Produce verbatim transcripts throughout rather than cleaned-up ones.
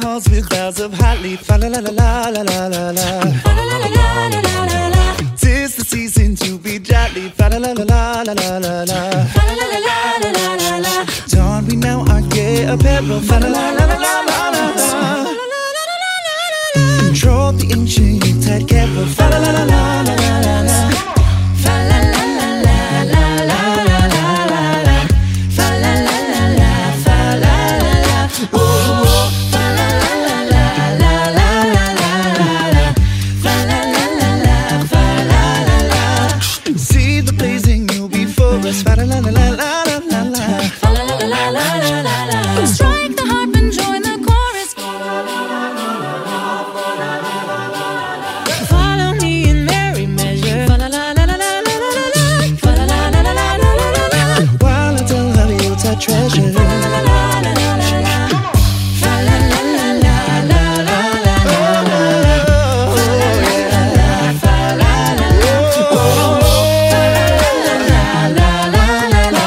halls with boughs of holly. Fa la la la la la la la la. Fa la la la la la la la la. 'Tis the season to be jolly. Fa la la la la la la la la. Fa la la la la la la la la. Don we now our gay apparel. Fa la la la la la la la la. Control the ancient Yuletide carol. Fa la la la la la la la la. Fa la la la la la la la la la. Fa la la la la. Fa la la la. Ooh. Fa la la la la la la la la. Fa la la la la. Fa la la la. See the blazing new before us. Fa la la la la la la la. Fa la la la la la la la. Strike the harp and join the chorus. Follow me in merry measure. Fa la la la la la la la la. Fa la la la la la la la la. While I tell how you touch treasure. Fa la la la la la la la. Fa la la la la la la la la. Fa la la la la. Fa la la la. Fa la la la la la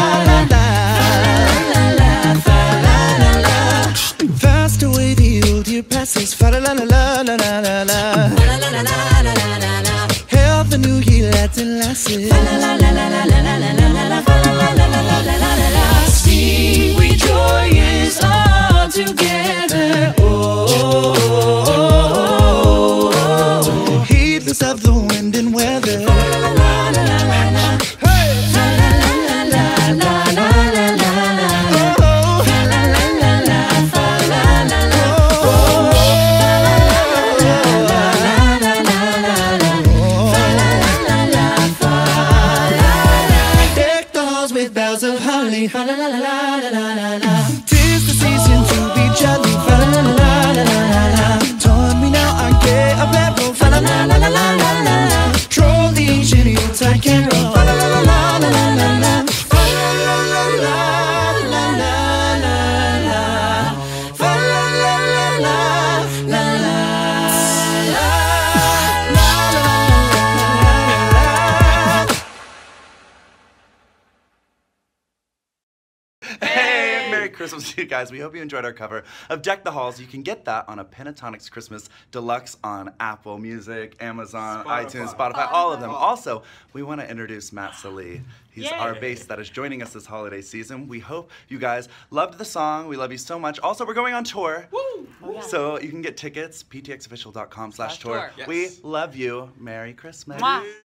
la. Fa la la la. Fast away the old year passes. Fa la la la la la la la la. Fa la la la la la la la la. Hail the new year, lads and lasses. Fa la la la la la la la la la la. Fa la la la la la la la la. Sing we joyous all together. Oh, oh, oh, oh. Heedless of the wind and weather. Fa la la la la la la la. Hey! Fa la la la la la la la la la. Oh, Fa la la la la. Fa la la la. oh, deck the halls with boughs of holly. Fa la la la la la la la. 'Tis the season to be jolly. Fa la la la la la la la. Torn me now our gay apparel. Fa la la la la la la la. Troll the ancient Yuletide carol. Fa la la la la la la la la. Fa la la la la la la la la. Fa la la la la la la la la la. Hey, Merry Christmas to you guys. We hope you enjoyed our cover of Deck the Halls. You can get that on a Pentatonics Christmas Deluxe on Apple Music, Amazon, Spotify. iTunes, Spotify, all of them. Also, we want to introduce Matt Salih. He's Yay. our bass that is joining us this holiday season. We hope you guys loved the song. We love you so much. Also, we're going on tour. Woo! So you can get tickets, p t x official dot com slash tour. tour. We Yes. love you. Merry Christmas. Mwah.